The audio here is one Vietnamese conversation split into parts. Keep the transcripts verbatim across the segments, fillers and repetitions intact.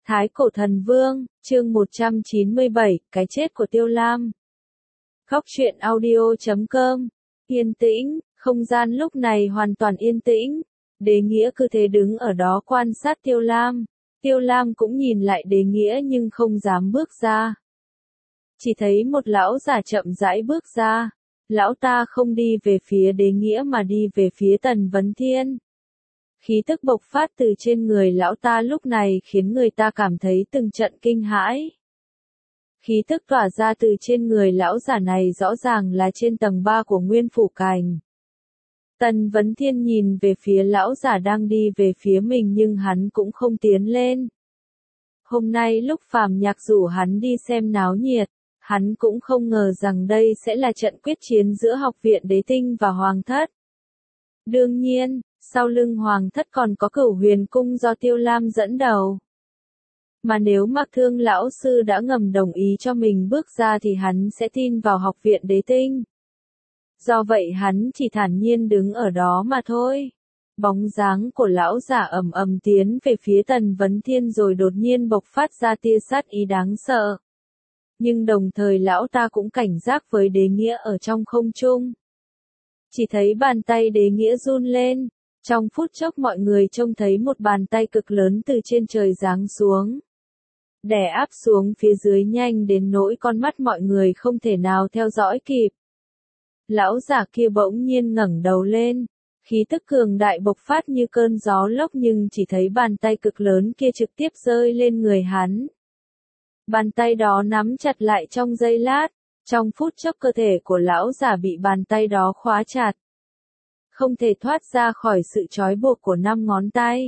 Thái Cổ Thần Vương, chương một trăm chín mươi bảy, cái chết của Tiêu Lam. Góc truyện audio chấm com. Yên tĩnh, không gian lúc này hoàn toàn yên tĩnh. Đế Nghĩa cứ thế đứng ở đó quan sát Tiêu Lam. Tiêu Lam cũng nhìn lại Đế Nghĩa nhưng không dám bước ra. Chỉ thấy một lão già chậm rãi bước ra. Lão ta không đi về phía Đế Nghĩa mà đi về phía Tần Vấn Thiên. Khí tức bộc phát từ trên người lão ta lúc này khiến người ta cảm thấy từng trận kinh hãi. Khí tức tỏa ra từ trên người lão giả này rõ ràng là trên tầng ba của Nguyên Phủ Cảnh. Tần Vấn Thiên nhìn về phía lão giả đang đi về phía mình nhưng hắn cũng không tiến lên. Hôm nay lúc Phàm Nhạc rủ hắn đi xem náo nhiệt, hắn cũng không ngờ rằng đây sẽ là trận quyết chiến giữa Học viện Đế Tinh và Hoàng Thất. Đương nhiên, sau lưng Hoàng Thất còn có Cửu Huyền Cung do Tiêu Lam dẫn đầu. Mà nếu Mạc Thương lão sư đã ngầm đồng ý cho mình bước ra thì hắn sẽ tin vào Học viện Đế Tinh. Do vậy hắn chỉ thản nhiên đứng ở đó mà thôi. Bóng dáng của lão giả ầm ầm tiến về phía Tần Vấn Thiên rồi đột nhiên bộc phát ra tia sát ý đáng sợ. Nhưng đồng thời lão ta cũng cảnh giác với Đế Nghĩa ở trong không trung. Chỉ thấy bàn tay Đế Nghĩa run lên. Trong phút chốc mọi người trông thấy một bàn tay cực lớn từ trên trời giáng xuống. Đè áp xuống phía dưới nhanh đến nỗi con mắt mọi người không thể nào theo dõi kịp. Lão giả kia bỗng nhiên ngẩng đầu lên. Khí tức cường đại bộc phát như cơn gió lốc nhưng chỉ thấy bàn tay cực lớn kia trực tiếp rơi lên người hắn. Bàn tay đó nắm chặt lại trong giây lát. Trong phút chốc cơ thể của lão giả bị bàn tay đó khóa chặt. Không thể thoát ra khỏi sự trói buộc của năm ngón tay.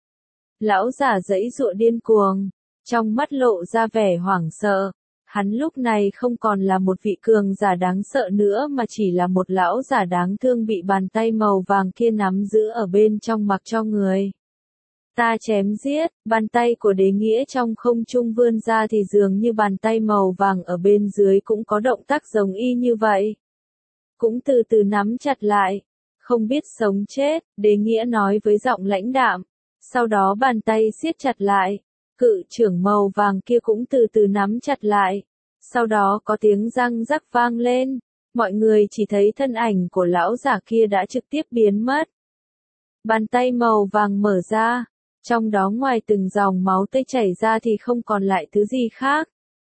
Lão giả giãy giụa điên cuồng, trong mắt lộ ra vẻ hoảng sợ. Hắn lúc này không còn là một vị cường giả đáng sợ nữa mà chỉ là một lão giả đáng thương bị bàn tay màu vàng kia nắm giữ ở bên trong mặc cho người. Ta chém giết, bàn tay của Đế Nghĩa trong không trung vươn ra thì dường như bàn tay màu vàng ở bên dưới cũng có động tác giống y như vậy. Cũng từ từ nắm chặt lại. Không biết sống chết, Đế Nghĩa nói với giọng lãnh đạm. Sau đó bàn tay siết chặt lại. Cự trưởng màu vàng kia cũng từ từ nắm chặt lại. Sau đó có tiếng răng rắc vang lên. Mọi người chỉ thấy thân ảnh của lão giả kia đã trực tiếp biến mất. Bàn tay màu vàng mở ra. Trong đó ngoài từng dòng máu tươi chảy ra thì không còn lại thứ gì khác.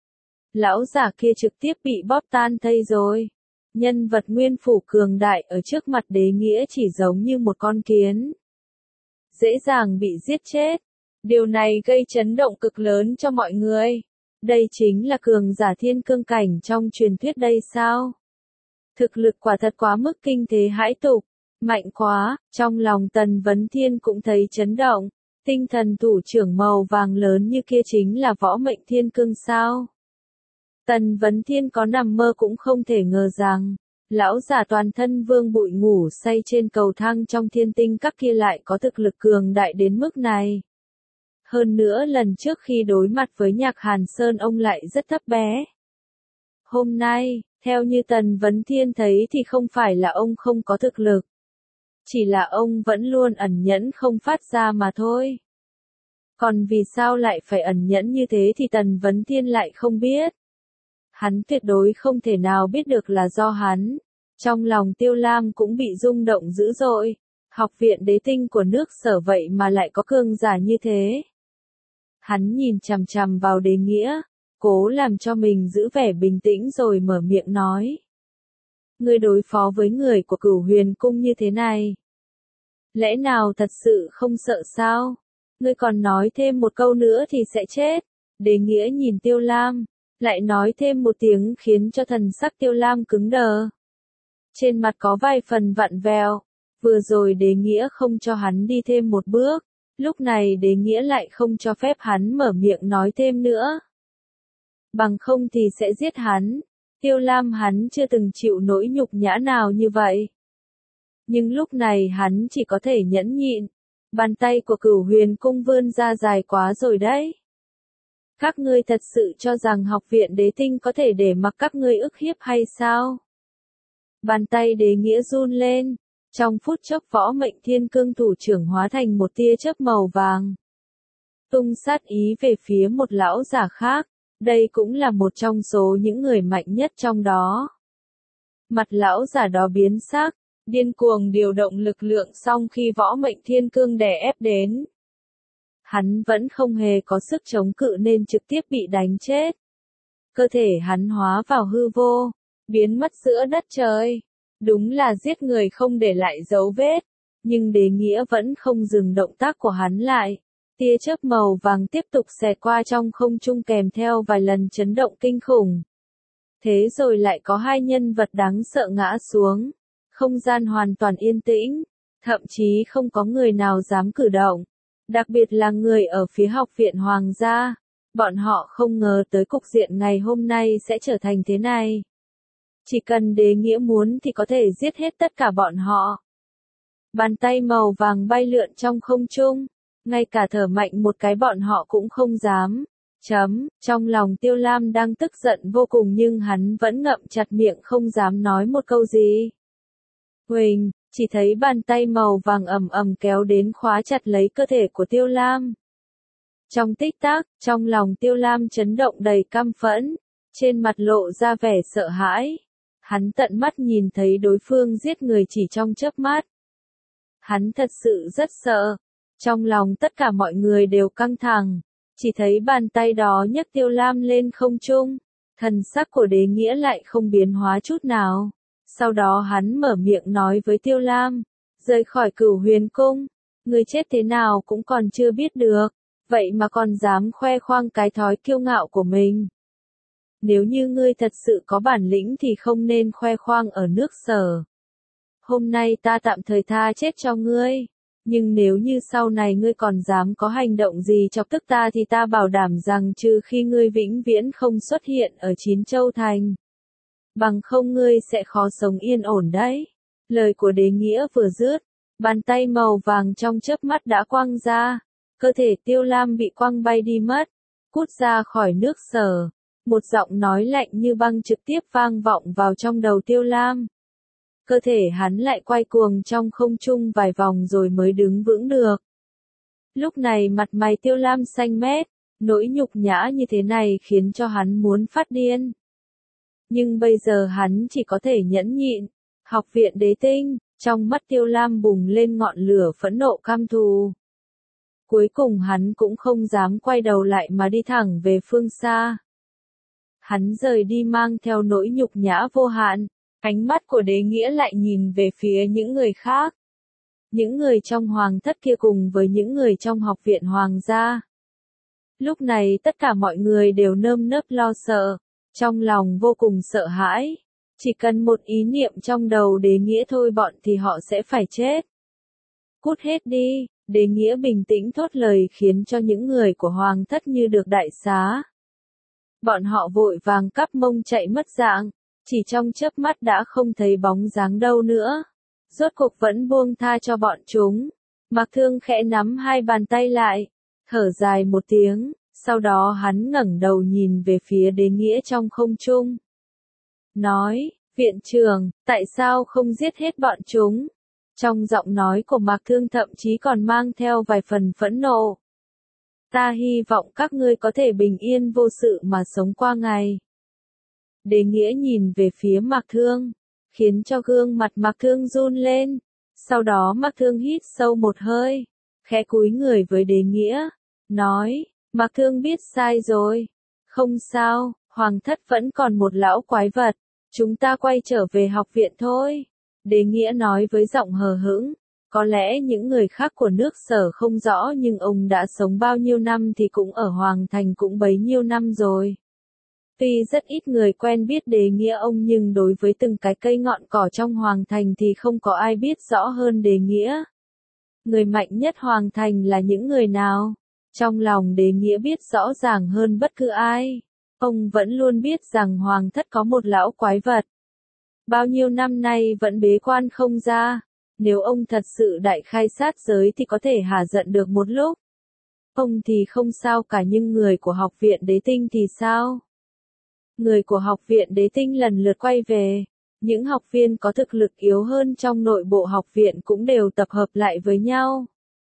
Lão giả kia trực tiếp bị bóp tan thây rồi. Nhân vật Nguyên Phủ cường đại ở trước mặt Đế Nghĩa chỉ giống như một con kiến. Dễ dàng bị giết chết. Điều này gây chấn động cực lớn cho mọi người. Đây chính là cường giả thiên cương cảnh trong truyền thuyết đây sao? Thực lực quả thật quá mức kinh thế hãi tục. Mạnh quá, trong lòng Tần Vấn Thiên cũng thấy chấn động. Tinh thần thủ trưởng màu vàng lớn như kia chính là võ mệnh thiên cương sao? Tần Vấn Thiên có nằm mơ cũng không thể ngờ rằng, lão giả toàn thân vương bụi ngủ say trên cầu thang trong thiên tinh các kia lại có thực lực cường đại đến mức này. Hơn nữa lần trước khi đối mặt với Nhạc Hàn Sơn ông lại rất thấp bé. Hôm nay, theo như Tần Vấn Thiên thấy thì không phải là ông không có thực lực. Chỉ là ông vẫn luôn ẩn nhẫn không phát ra mà thôi. Còn vì sao lại phải ẩn nhẫn như thế thì Tần Vấn Thiên lại không biết. Hắn tuyệt đối không thể nào biết được là do hắn. Trong lòng Tiêu Lam cũng bị rung động dữ dội. Học viện Đế Tinh của nước Sở vậy mà lại có cường giả như thế. Hắn nhìn chằm chằm vào Đế Nghĩa, cố làm cho mình giữ vẻ bình tĩnh rồi mở miệng nói. Ngươi đối phó với người của Cửu Huyền Cung như thế này. Lẽ nào thật sự không sợ sao? Ngươi còn nói thêm một câu nữa thì sẽ chết. Đế Nghĩa nhìn Tiêu Lam. Lại nói thêm một tiếng khiến cho thần sắc Tiêu Lam cứng đờ. Trên mặt có vài phần vặn vẹo. Vừa rồi Đế Nghĩa không cho hắn đi thêm một bước. Lúc này Đế Nghĩa lại không cho phép hắn mở miệng nói thêm nữa. Bằng không thì sẽ giết hắn. Tiêu Lam hắn chưa từng chịu nỗi nhục nhã nào như vậy. Nhưng lúc này hắn chỉ có thể nhẫn nhịn. Bàn tay của Cửu Huyền Cung vươn ra dài quá rồi đấy. Các ngươi thật sự cho rằng Học viện Đế Tinh có thể để mặc các ngươi ức hiếp hay sao? Bàn tay Đế Nghĩa run lên. Trong phút chốc võ mệnh thiên cương thủ trưởng hóa thành một tia chớp màu vàng. tung sát ý về phía một lão giả khác, đây cũng là một trong số những người mạnh nhất trong đó. Mặt lão giả đó biến sắc, điên cuồng điều động lực lượng xong khi võ mệnh thiên cương đè ép đến. Hắn vẫn không hề có sức chống cự nên trực tiếp bị đánh chết. Cơ thể hắn hóa vào hư vô, biến mất giữa đất trời. Đúng là giết người không để lại dấu vết, nhưng Đế Nghĩa vẫn không dừng động tác của hắn lại. Tia chớp màu vàng tiếp tục xẹt qua trong không trung kèm theo vài lần chấn động kinh khủng. Thế rồi lại có hai nhân vật đáng sợ ngã xuống. Không gian hoàn toàn yên tĩnh, thậm chí không có người nào dám cử động. Đặc biệt là người ở phía học viện Hoàng gia. Bọn họ không ngờ tới cục diện ngày hôm nay sẽ trở thành thế này. Chỉ cần Đế Nghĩa muốn thì có thể giết hết tất cả bọn họ. Bàn tay màu vàng bay lượn trong không trung, ngay cả thở mạnh một cái bọn họ cũng không dám. Chấm, trong lòng Tiêu Lam đang tức giận vô cùng nhưng hắn vẫn ngậm chặt miệng không dám nói một câu gì. Huỳnh, chỉ thấy bàn tay màu vàng ầm ầm kéo đến khóa chặt lấy cơ thể của Tiêu Lam. Trong tích tắc, trong lòng Tiêu Lam chấn động đầy căm phẫn, trên mặt lộ ra vẻ sợ hãi. Hắn tận mắt nhìn thấy đối phương giết người chỉ trong chớp mắt. Hắn thật sự rất sợ. Trong lòng tất cả mọi người đều căng thẳng. Chỉ thấy bàn tay đó nhấc Tiêu Lam lên không trung. Thần sắc của Đế Nghĩa lại không biến hóa chút nào. Sau đó hắn mở miệng nói với Tiêu Lam. Rời khỏi Cửu Huyền Cung. Người chết thế nào cũng còn chưa biết được. Vậy mà còn dám khoe khoang cái thói kiêu ngạo của mình. Nếu như ngươi thật sự có bản lĩnh thì không nên khoe khoang ở nước Sở. Hôm nay ta tạm thời tha chết cho ngươi. Nhưng nếu như sau này ngươi còn dám có hành động gì chọc tức ta thì ta bảo đảm rằng trừ khi ngươi vĩnh viễn không xuất hiện ở Chín Châu Thành. Bằng không ngươi sẽ khó sống yên ổn đấy. Lời của Đế Nghĩa vừa dứt, bàn tay màu vàng trong chớp mắt đã quăng ra. Cơ thể Tiêu Lam bị quăng bay đi mất, cút ra khỏi nước Sở. Một giọng nói lạnh như băng trực tiếp vang vọng vào trong đầu Tiêu Lam. Cơ thể hắn lại quay cuồng trong không trung vài vòng rồi mới đứng vững được. Lúc này mặt mày Tiêu Lam xanh mét, nỗi nhục nhã như thế này khiến cho hắn muốn phát điên. Nhưng bây giờ hắn chỉ có thể nhẫn nhịn. Học viện Đế Tinh, trong mắt Tiêu Lam bùng lên ngọn lửa phẫn nộ căm thù. Cuối cùng hắn cũng không dám quay đầu lại mà đi thẳng về phương xa. Hắn rời đi mang theo nỗi nhục nhã vô hạn, ánh mắt của Đế Nghĩa lại nhìn về phía những người khác. Những người trong hoàng thất kia cùng với những người trong học viện hoàng gia. Lúc này tất cả mọi người đều nơm nớp lo sợ, trong lòng vô cùng sợ hãi. Chỉ cần một ý niệm trong đầu Đế Nghĩa thôi bọn thì họ sẽ phải chết. Cút hết đi, Đế Nghĩa bình tĩnh thốt lời khiến cho những người của hoàng thất như được đại xá. Bọn họ vội vàng cắp mông chạy mất dạng, chỉ trong chớp mắt đã không thấy bóng dáng đâu nữa. Rốt cuộc vẫn buông tha cho bọn chúng. Mạc Thương khẽ nắm hai bàn tay lại, thở dài một tiếng, sau đó hắn ngẩng đầu nhìn về phía Đế Nghĩa trong không trung. Nói, viện trưởng, tại sao không giết hết bọn chúng? Trong giọng nói của Mạc Thương thậm chí còn mang theo vài phần phẫn nộ. Ta hy vọng các ngươi có thể bình yên vô sự mà sống qua ngày. Đế Nghĩa nhìn về phía Mạc Thương, khiến cho gương mặt Mạc Thương run lên. Sau đó Mạc Thương hít sâu một hơi, khẽ cúi người với Đế Nghĩa, nói, Mạc Thương biết sai rồi. Không sao, hoàng thất vẫn còn một lão quái vật, chúng ta quay trở về học viện thôi. Đế Nghĩa nói với giọng hờ hững. Có lẽ những người khác của nước Sở không rõ nhưng ông đã sống bao nhiêu năm thì cũng ở Hoàng Thành cũng bấy nhiêu năm rồi. Tuy rất ít người quen biết Đế Nghĩa ông nhưng đối với từng cái cây ngọn cỏ trong Hoàng Thành thì không có ai biết rõ hơn Đế Nghĩa. Người mạnh nhất Hoàng Thành là những người nào? Trong lòng Đế Nghĩa biết rõ ràng hơn bất cứ ai. Ông vẫn luôn biết rằng Hoàng thất có một lão quái vật. Bao nhiêu năm nay vẫn bế quan không ra. Nếu ông thật sự đại khai sát giới thì có thể hả giận được một lúc. Ông thì không sao cả nhưng người của học viện Đế Tinh thì sao? Người của học viện Đế Tinh lần lượt quay về. Những học viên có thực lực yếu hơn trong nội bộ học viện cũng đều tập hợp lại với nhau.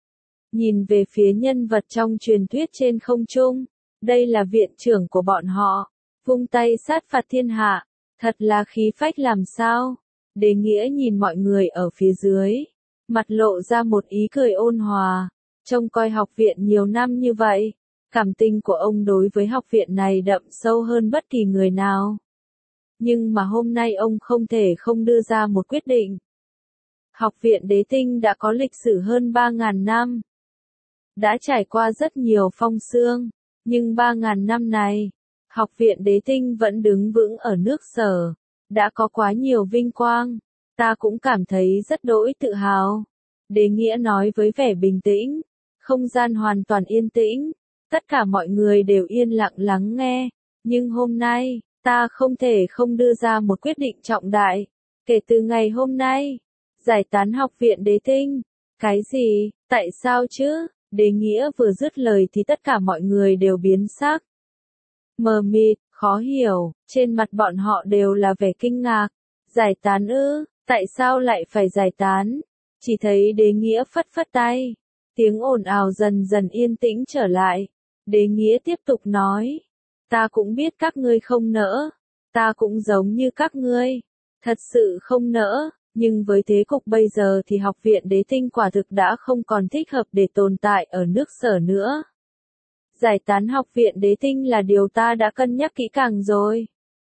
nhìn về phía nhân vật trong truyền thuyết trên không trung. Đây là viện trưởng của bọn họ, vung tay sát phạt thiên hạ, thật là khí phách làm sao. Đế Nghĩa nhìn mọi người ở phía dưới, mặt lộ ra một ý cười ôn hòa, trông coi học viện nhiều năm như vậy, cảm tình của ông đối với học viện này đậm sâu hơn bất kỳ người nào. Nhưng mà hôm nay ông không thể không đưa ra một quyết định. Học viện Đế Tinh đã có lịch sử hơn ba ngàn năm, đã trải qua rất nhiều phong sương, nhưng ba ngàn năm này, học viện Đế Tinh vẫn đứng vững ở nước Sở, đã có quá nhiều vinh quang, ta cũng cảm thấy rất đỗi tự hào. Đế Nghĩa nói với vẻ bình tĩnh, không gian hoàn toàn yên tĩnh, tất cả mọi người đều yên lặng lắng nghe, nhưng hôm nay, ta không thể không đưa ra một quyết định trọng đại. Kể từ ngày hôm nay, giải tán học viện Đế Tinh. Cái gì? Tại sao chứ? Đế Nghĩa vừa dứt lời thì tất cả mọi người đều biến sắc. Mờ mịt, khó hiểu, trên mặt bọn họ đều là vẻ kinh ngạc. Giải tán ư? Tại sao lại phải giải tán? Chỉ thấy Đế Nghĩa phất phất tay. Tiếng ồn ào dần dần yên tĩnh trở lại. Đế Nghĩa tiếp tục nói. Ta cũng biết các ngươi không nỡ. Ta cũng giống như các ngươi. Thật sự không nỡ. Nhưng với thế cục bây giờ thì học viện Đế Tinh quả thực đã không còn thích hợp để tồn tại ở nước Sở nữa. Giải tán học viện Đế Tinh là điều ta đã cân nhắc kỹ càng rồi.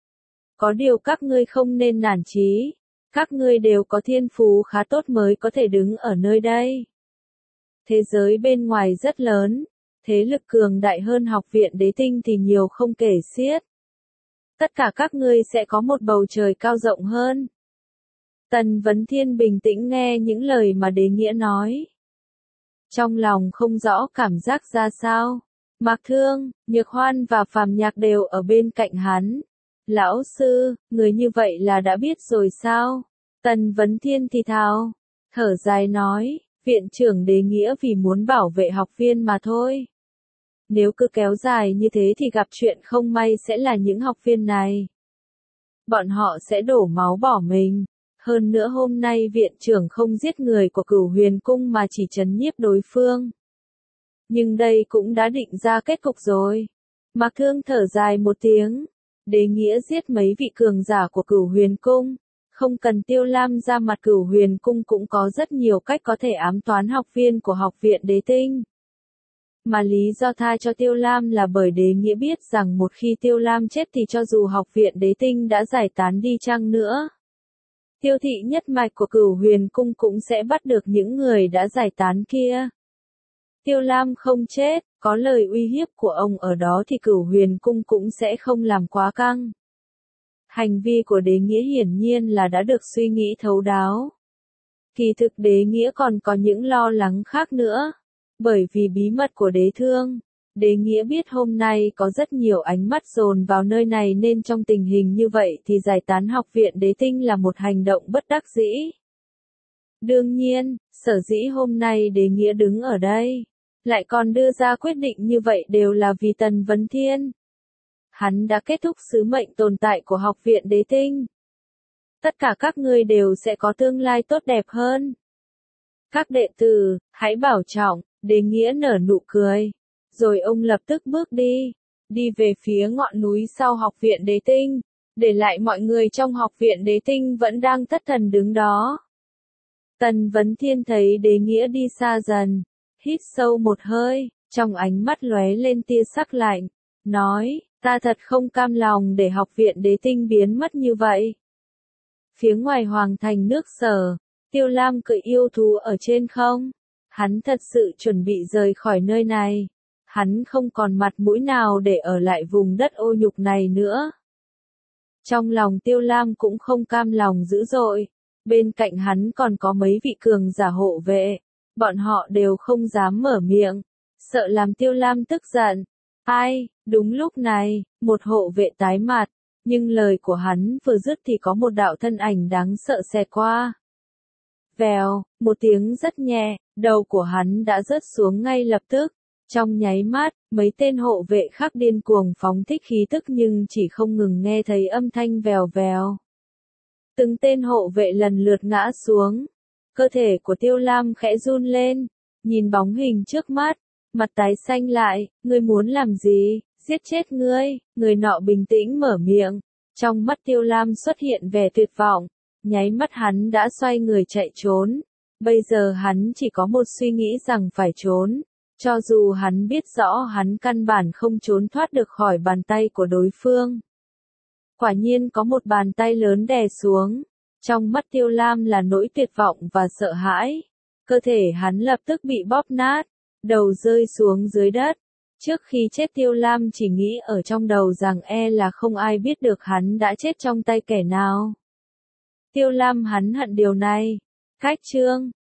Có điều các ngươi không nên nản chí. Các ngươi đều có thiên phú khá tốt mới có thể đứng ở nơi đây. Thế giới bên ngoài rất lớn, thế lực cường đại hơn học viện Đế Tinh thì nhiều không kể xiết. Tất cả các ngươi sẽ có một bầu trời cao rộng hơn. Tần Vấn Thiên bình tĩnh nghe những lời mà Đế Nghĩa nói. Trong lòng không rõ cảm giác ra sao. Mạc Thương, Nhược Hoan và Phàm Nhạc đều ở bên cạnh hắn. Lão sư, người như vậy là đã biết rồi sao? Tần Vấn Thiên thì thào, thở dài nói, viện trưởng Đế Nghĩa vì muốn bảo vệ học viên mà thôi. Nếu cứ kéo dài như thế thì gặp chuyện không may sẽ là những học viên này. Bọn họ sẽ đổ máu bỏ mình. Hơn nữa hôm nay viện trưởng không giết người của Cửu Huyền Cung mà chỉ trấn nhiếp đối phương. Nhưng đây cũng đã định ra kết cục rồi. Mạc Thương thở dài một tiếng. Đế Nghĩa giết mấy vị cường giả của Cửu Huyền Cung. Không cần Tiêu Lam ra mặt, Cửu Huyền Cung cũng có rất nhiều cách có thể ám toán học viên của học viện Đế Tinh. Mà lý do tha cho Tiêu Lam là bởi Đế Nghĩa biết rằng một khi Tiêu Lam chết thì cho dù học viện Đế Tinh đã giải tán đi chăng nữa, Tiêu thị nhất mạch của Cửu Huyền Cung cũng sẽ bắt được những người đã giải tán kia. Tiêu Lam không chết, có lời uy hiếp của ông ở đó thì Cửu Huyền Cung cũng sẽ không làm quá căng. Hành vi của Đế Nghĩa hiển nhiên là đã được suy nghĩ thấu đáo. Kỳ thực Đế Nghĩa còn có những lo lắng khác nữa. Bởi vì bí mật của Đế Thương, Đế Nghĩa biết hôm nay có rất nhiều ánh mắt dồn vào nơi này nên trong tình hình như vậy thì giải tán học viện Đế Tinh là một hành động bất đắc dĩ. Đương nhiên, sở dĩ hôm nay Đế Nghĩa đứng ở đây, lại còn đưa ra quyết định như vậy đều là vì Tần Vấn Thiên. Hắn đã kết thúc sứ mệnh tồn tại của học viện Đế Tinh. Tất cả các ngươi đều sẽ có tương lai tốt đẹp hơn. Các đệ tử, hãy bảo trọng. Đế Nghĩa nở nụ cười. Rồi ông lập tức bước đi. Đi về phía ngọn núi sau học viện Đế Tinh. Để lại mọi người trong học viện Đế Tinh vẫn đang thất thần đứng đó. Tần Vấn Thiên thấy Đế Nghĩa đi xa dần. Hít sâu một hơi. Trong ánh mắt lóe lên tia sắc lạnh. Nói, ta thật không cam lòng để học viện Đế Tinh biến mất như vậy. Phía ngoài hoàng thành nước Sở, Tiêu Lam cưỡi yêu thú ở trên không. Hắn thật sự chuẩn bị rời khỏi nơi này. Hắn không còn mặt mũi nào để ở lại vùng đất ô nhục này nữa. Trong lòng Tiêu Lam cũng không cam lòng dữ dội. Bên cạnh hắn còn có mấy vị cường giả hộ vệ. Bọn họ đều không dám mở miệng. Sợ làm Tiêu Lam tức giận. Ai, đúng lúc này, một hộ vệ tái mặt. Nhưng lời của hắn vừa dứt thì có một đạo thân ảnh đáng sợ xẹt qua. Vèo, một tiếng rất nhẹ, đầu của hắn đã rớt xuống ngay lập tức. Trong nháy mắt, mấy tên hộ vệ khác điên cuồng phóng thích khí tức nhưng chỉ không ngừng nghe thấy âm thanh vèo vèo. Từng tên hộ vệ lần lượt ngã xuống. Cơ thể của Tiêu Lam khẽ run lên. nhìn bóng hình trước mắt, mặt tái xanh lại, ngươi muốn làm gì, giết chết ngươi, người nọ bình tĩnh mở miệng, trong mắt Tiêu Lam xuất hiện vẻ tuyệt vọng, nháy mắt hắn đã xoay người chạy trốn, bây giờ hắn chỉ có một suy nghĩ rằng phải trốn, cho dù hắn biết rõ hắn căn bản không trốn thoát được khỏi bàn tay của đối phương. Quả nhiên có một bàn tay lớn đè xuống, trong mắt Tiêu Lam là nỗi tuyệt vọng và sợ hãi, cơ thể hắn lập tức bị bóp nát, đầu rơi xuống dưới đất. Trước khi chết Tiêu Lam chỉ nghĩ ở trong đầu rằng e là không ai biết được hắn đã chết trong tay kẻ nào. Tiêu Lam hắn hận điều này. Cách chương